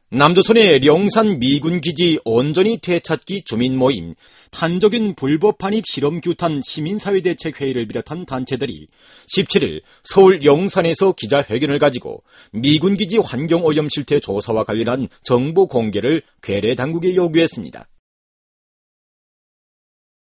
남조선의 령산 미군기지 온전히 되찾기 주민모임, 탄저균 불법 반입 실험규탄 시민사회대책회의를 비롯한 단체들이 17일 서울 영산에서 기자회견을 가지고 미군기지 환경오염 실태 조사와 관련한 정보 공개를 괴뢰 당국에 요구했습니다.